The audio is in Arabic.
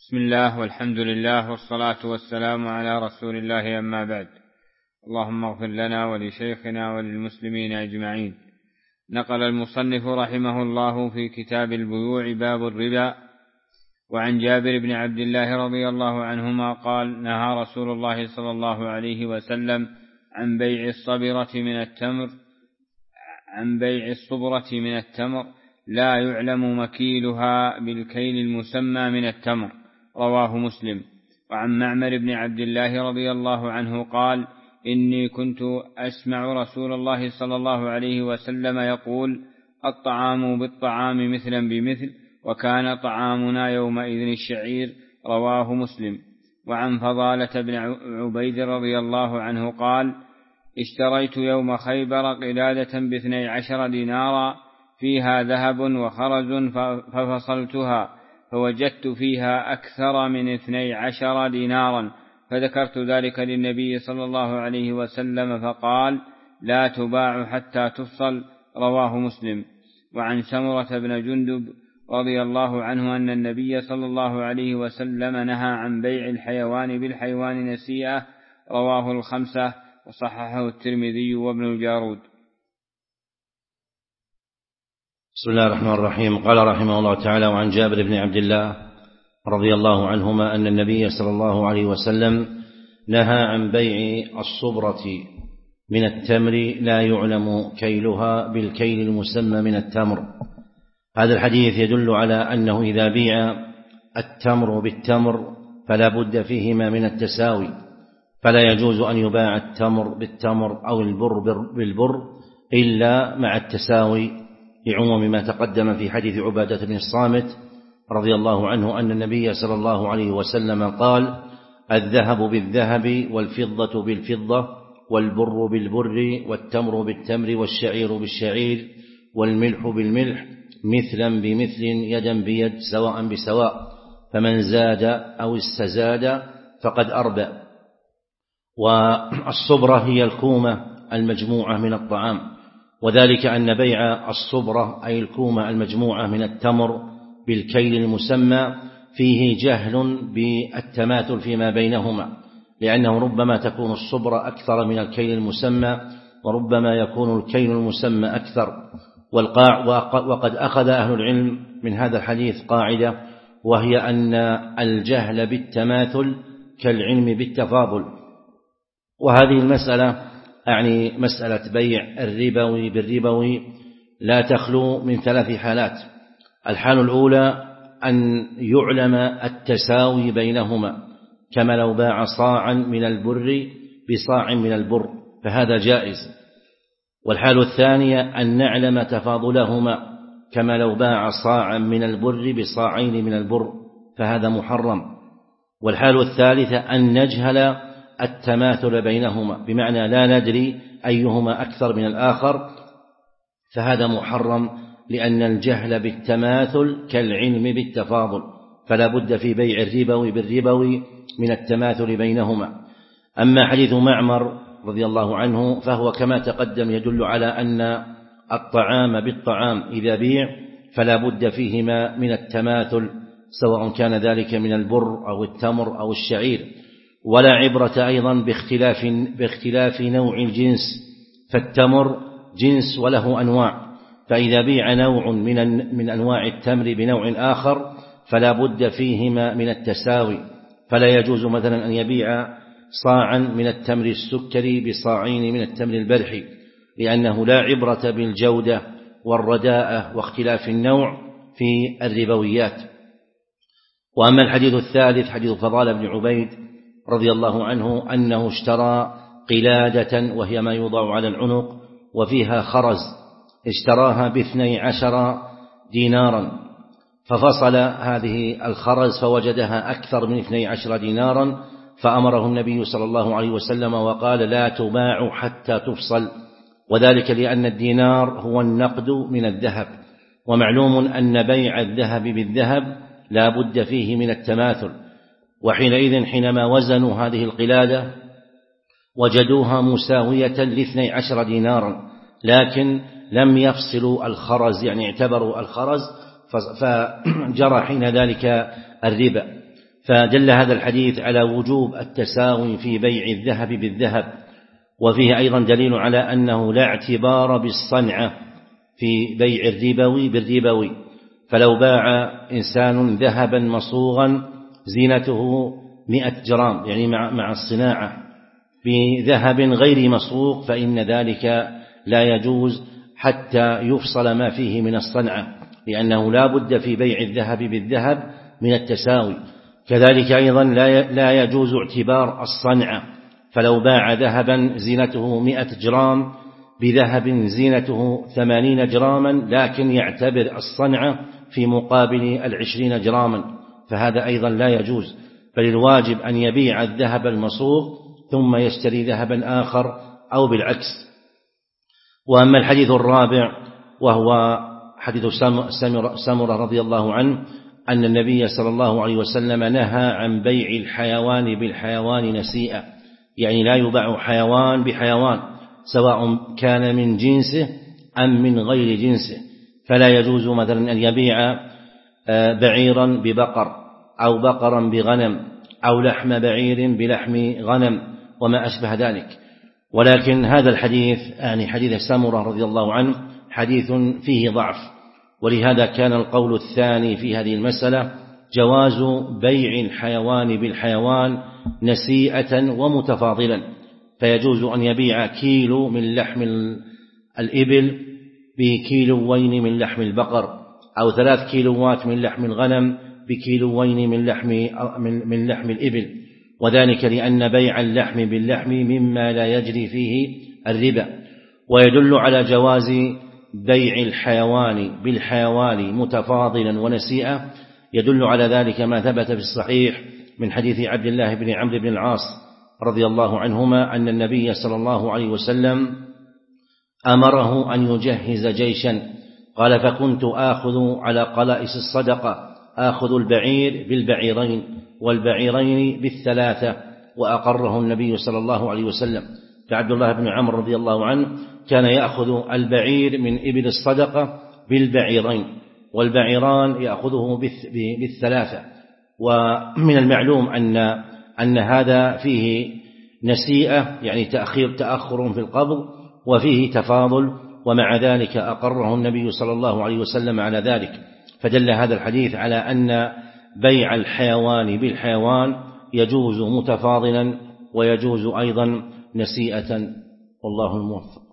بسم الله والحمد لله والصلاة والسلام على رسول الله، أما بعد. اللهم اغفر لنا ولشيخنا وللمسلمين أجمعين. نقل المصنف رحمه الله في كتاب البيوع باب الربا وعن جابر بن عبد الله رضي الله عنهما قال: نهى رسول الله صلى الله عليه وسلم عن بيع الصبرة من التمر لا يعلم مكيلها بالكيل المسمى من التمر، رواه مسلم. وعن معمر بن عبد الله رضي الله عنه قال: إني كنت أسمع رسول الله صلى الله عليه وسلم يقول: الطعام بالطعام مثلا بمثل، وكان طعامنا يومئذ الشعير، رواه مسلم. وعن فضالة بن عبيد رضي الله عنه قال: اشتريت يوم خيبر قلادة ب12 دينارا فيها ذهب وخرز، ففصلتها فوجدت فيها أكثر من 12 دينارا، فذكرت ذلك للنبي صلى الله عليه وسلم فقال: لا تباع حتى تفصل، رواه مسلم. وعن سمرة بن جندب رضي الله عنه أن النبي صلى الله عليه وسلم نهى عن بيع الحيوان بالحيوان نسيئة، رواه الخمسة وصححه الترمذي وابن الجارود. بسم الله الرحمن الرحيم. قال رحمه الله تعالى: وعن جابر بن عبد الله رضي الله عنهما أن النبي صلى الله عليه وسلم نهى عن بيع الصبرة من التمر لا يعلم كيلها بالكيل المسمى من التمر. هذا الحديث يدل على أنه إذا بيع التمر بالتمر فلا بد فيهما من التساوي، فلا يجوز أن يباع التمر بالتمر أو البر بالبر إلا مع التساوي، لعموم ما تقدم في حديث عبادة بن الصامت رضي الله عنه أن النبي صلى الله عليه وسلم قال: الذهب بالذهب والفضة بالفضة والبر بالبر والتمر بالتمر والشعير بالشعير والملح بالملح مثلا بمثل يدا بيد سواء بسواء، فمن زاد أو استزاد فقد أربى. والصبرة هي الكومة المجموعة من الطعام، وذلك أن بيع الصبرة أي الكومة المجموعة من التمر بالكيل المسمى فيه جهل بالتماثل فيما بينهما، لأنه ربما تكون الصبرة أكثر من الكيل المسمى، وربما يكون الكيل المسمى أكثر. وقد أخذ أهل العلم من هذا الحديث قاعدة، وهي أن الجهل بالتماثل كالعلم بالتفاضل. وهذه المسألة يعني مسألة بيع الربوي بالربوي لا تخلو من 3 حالات. الحال الأولى أن يعلم التساوي بينهما، كما لو باع صاعا من البر بصاع من البر، فهذا جائز. والحال الثانية أن نعلم تفاضلهما، كما لو باع صاعا من البر بصاعين من البر، فهذا محرم. والحال الثالثة أن نجهل التماثل بينهما، بمعنى لا ندري أيهما أكثر من الآخر، فهذا محرم، لأن الجهل بالتماثل كالعلم بالتفاضل، فلا بد في بيع الربوي بالربوي من التماثل بينهما. أما حديث معمر رضي الله عنه فهو كما تقدم يدل على أن الطعام بالطعام إذا بيع فلا بد فيهما من التماثل، سواء كان ذلك من البر أو التمر أو الشعير. ولا عبرة أيضا باختلاف نوع الجنس، فالتمر جنس وله أنواع، فإذا بيع نوع من أنواع التمر بنوع آخر فلا بد فيهما من التساوي، فلا يجوز مثلا أن يبيع صاعا من التمر السكري بصاعين من التمر البلحي، لأنه لا عبرة بالجودة والرداءة واختلاف النوع في الربويات. وأما الحديث الثالث حديث فضالة بن عبيد رضي الله عنه أنه اشترى قلادة، وهي ما يوضع على العنق وفيها خرز، اشتراها ب12 دينارا، ففصل هذه الخرز فوجدها أكثر من 12 دينارا، فأمره النبي صلى الله عليه وسلم وقال: لا تباع حتى تفصل، وذلك لأن الدينار هو النقد من الذهب، ومعلوم أن بيع الذهب بالذهب لا بد فيه من التماثل. وحينئذ حينما وزنوا هذه القلادة وجدوها مساوية ل12 دينارا، لكن لم يفصلوا الخرز، يعني اعتبروا الخرز، فجرى حين ذلك الربا. فدل هذا الحديث على وجوب التساوي في بيع الذهب بالذهب، وفيه أيضا دليل على أنه لا اعتبار بالصنعة في بيع الربوي بالربوي، فلو باع إنسان ذهبا مصوغا زينته 100 جرام يعني مع الصناعة بذهب غير مصوغ فإن ذلك لا يجوز حتى يفصل ما فيه من الصنعة، لأنه لا بد في بيع الذهب بالذهب من التساوي. كذلك أيضا لا يجوز اعتبار الصنعة، فلو باع ذهبا زينته 100 جرام بذهب زينته 80 جراما لكن يعتبر الصنعة في مقابل 20 جراما، فهذا أيضا لا يجوز، بل الواجب أن يبيع الذهب المصوغ ثم يشتري ذهبا آخر أو بالعكس. وأما الحديث الرابع وهو حديث سمرة رضي الله عنه أن النبي صلى الله عليه وسلم نهى عن بيع الحيوان بالحيوان نسيئة، يعني لا يباع حيوان بحيوان سواء كان من جنسه أم من غير جنسه، فلا يجوز مثلا أن يبيع بعيرا ببقر أو بقرا بغنم أو لحم بعير بلحم غنم وما أشبه ذلك. ولكن هذا الحديث يعني حديث سمرة رضي الله عنه حديث فيه ضعف، ولهذا كان القول الثاني في هذه المسألة جواز بيع الحيوان بالحيوان نسيئة ومتفاضلا، فيجوز أن يبيع كيلو من لحم الإبل بكيلوين من لحم البقر، أو 3 كيلوات من لحم الغنم بكيلوين من لحم الإبل، وذلك لأن بيع اللحم باللحم مما لا يجري فيه الربا. ويدل على جواز بيع الحيوان بالحيوان متفاضلا ونسيئة، يدل على ذلك ما ثبت في الصحيح من حديث عبد الله بن عمرو بن العاص رضي الله عنهما أن النبي صلى الله عليه وسلم أمره أن يجهز جيشا، قال فكنت آخذ على قلائس الصدقة، آخذ البعير بالبعيرين والبعيرين بالثلاثة، وأقره النبي صلى الله عليه وسلم. فعبد الله بن عمرو رضي الله عنه كان يأخذ البعير من إبل الصدقة بالبعيرين، والبعيران يأخذه بالثلاثة. ومن المعلوم أن هذا فيه نسيئة يعني تأخر في القبض، وفيه تفاضل، ومع ذلك أقره النبي صلى الله عليه وسلم على ذلك. فدل هذا الحديث على أن بيع الحيوان بالحيوان يجوز متفاضلا ويجوز أيضا نسيئة، والله الموفق.